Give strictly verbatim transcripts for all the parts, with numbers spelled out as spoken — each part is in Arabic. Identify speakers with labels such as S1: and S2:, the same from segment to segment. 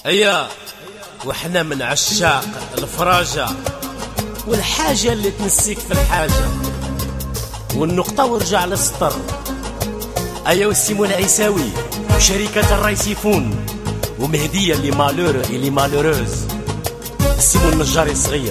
S1: هيا وحنا من عشاق الفراجة والحاجة اللي تنسيك في الحاجة والنقطة ورجع للسطر. هيا والسيمون العيساوي وشركة الريسيفون ومهدية اللي مالور اللي مالوروز السيمون النجاري صغير.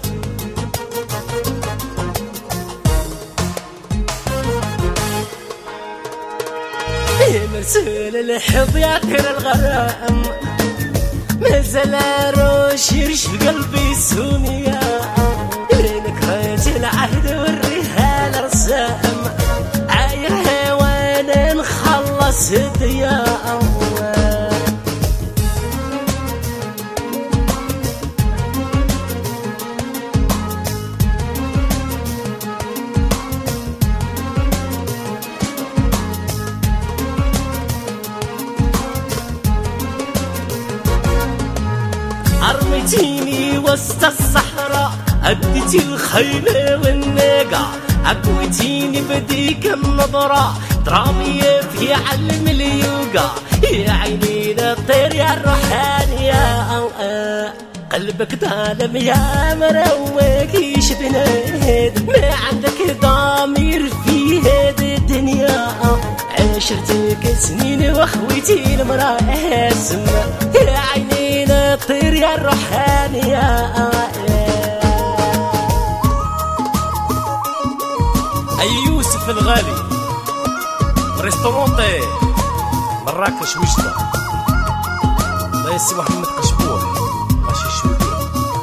S1: مرسول الحب يعطير الغرام مازال روش يرش قلبي سونيا لينك رايت العهد والرهان رسام عاير هوانا نخلص الديار. أرميتيني وسط الصحراء أديتي الخيل والناقة عقويتيني بديك النظرة درامية في علم اليوغا يا عيني الطير يا الروحانية قلبك ظالم يا مروك يشبناد ما عندك ضمير في هذه الدنيا عشرتك سنين واخويتي المراه سما يا عيني الطير يا الروحانية. أي يوسف الغالي ريستورانتي مراكش وجدة الله يسي محمد قشبور ماشي شوية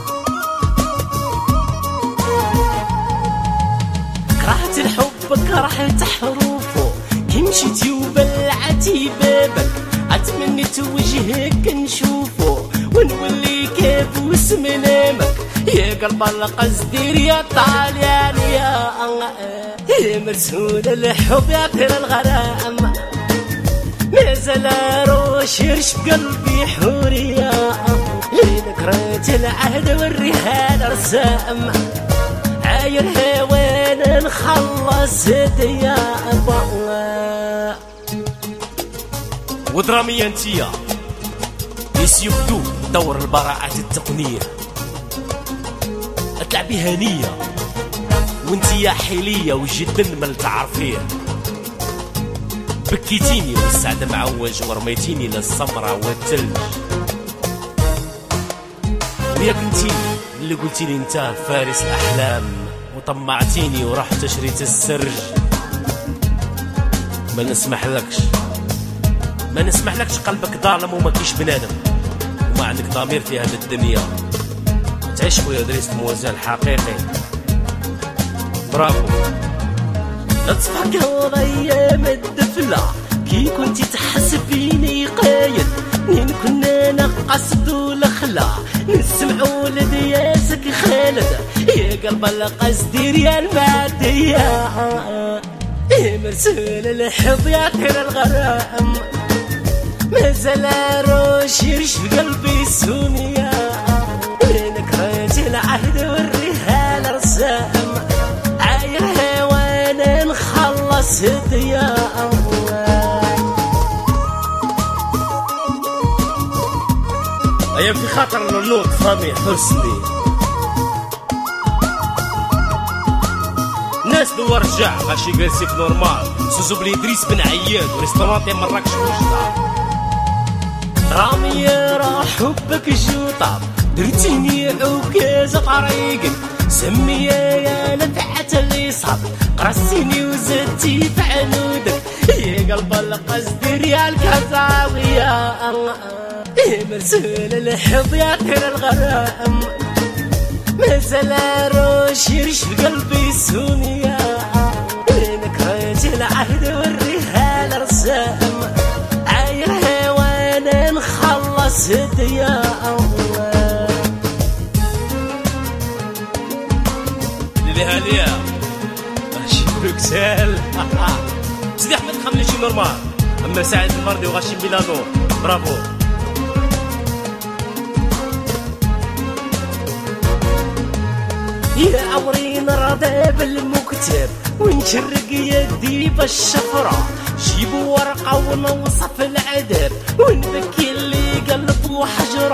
S1: كرهت الحب كرهت حروفه كي مشيتي وبلعتي بابك أتمنيت وجهك نشوفه ونولي كابوس منامك يا قلب القصدير يا طاليان يا يا مرسول الحب يا طير الغرام مازال روش يرش بقلبي حورية لينك ريت العهد والرهان رسام عاير هوانا نخلص الديار ودرامية انتيا يسيبدو دور البراعات التقنية تلعبي هنية وانتي يا حيلية وجدا ما تعرفيه بكيتيني والسعد معوج ورميتيني للسمرة والثلج وياك انتي اللي قلتيلي انت فارس الأحلام وطمعتيني ورحت شريت السرج. ما نسمحلكش ما نسمحلكش قلبك ظالم وما كيش بنادم وما عندك ضمير في هذه الدنيا تعيش خويا دريس موازال حقيقي. برافو. لا تفكر ايام الدفله كي كنتي تحسبيني قايد منين كنا نقصد الخلا نسمعوا لدياسك خالد يا قلب القصدير يا الماديه يا مرسول الحب يا طير الغرام مازال روش يرش قلبي سونيا لينك رايت العهد والرهان رسام عاير هوانا نخلص الديار. أيام في خاطر النوط فامي حسني ناس دو رجع غاشي جالسيك نورمال سوزو بلي إدريس بن عياد وريستورانتي مراكش وجدة رامي راه حبك جوطاب درتيني عكازة طريقك سمية يا نفعة اللي صاب قرصيني وزدتي في عنودك يا قلب القصدير يا الكزاوية يا مرسول الحب يا طير الغرام مازال روش يرش قلبي سونيا لينك رايت العهد والرهان رسام عاير هوانا نخلص الديار. ليلي هاليا غاشي بروكسل سيدي احمد خملي شي نورمال اما سعد المرضي وغاشي ميلانو. برافو. يا عمري نرضى بالمكتب ونشرق يدي بالشفرة جيبوا ورقة ونوصف العذاب ونبكي اللي قلب وحجر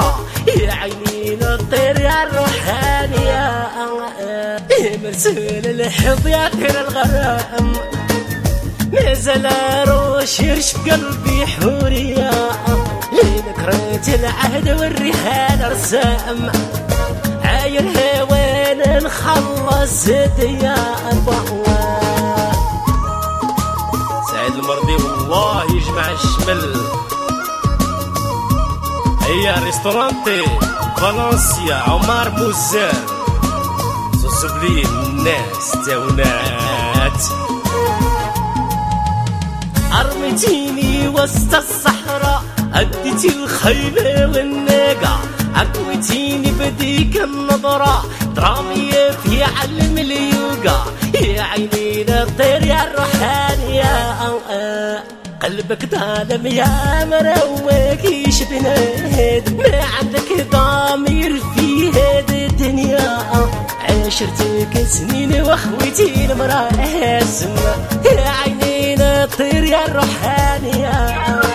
S1: يا عيني نطير يا الروحانية مرسول الحظ يا خير الغرام نزل روش يرشف قلبي حورية لنكرة العهد والرهان رسام عاير هوين نخلص ديار سعيد المرضي والله يجمع الشمل. هي ريستورانتي فالنسيا عمر موزار سوسبلي الناس تاونات أرمتيني وسط الصحراء أديتي الخيل والناقة عكوتيني بديك النظرة درامية في علم اليوغا يا عيني نطير يا الروحانية قلبك ظالم يا مروك يشبناد ما عندك ضمير في هذه الدنيا عشرتك سنين واخوتي المراسم يا عيني نطير يا الروحانية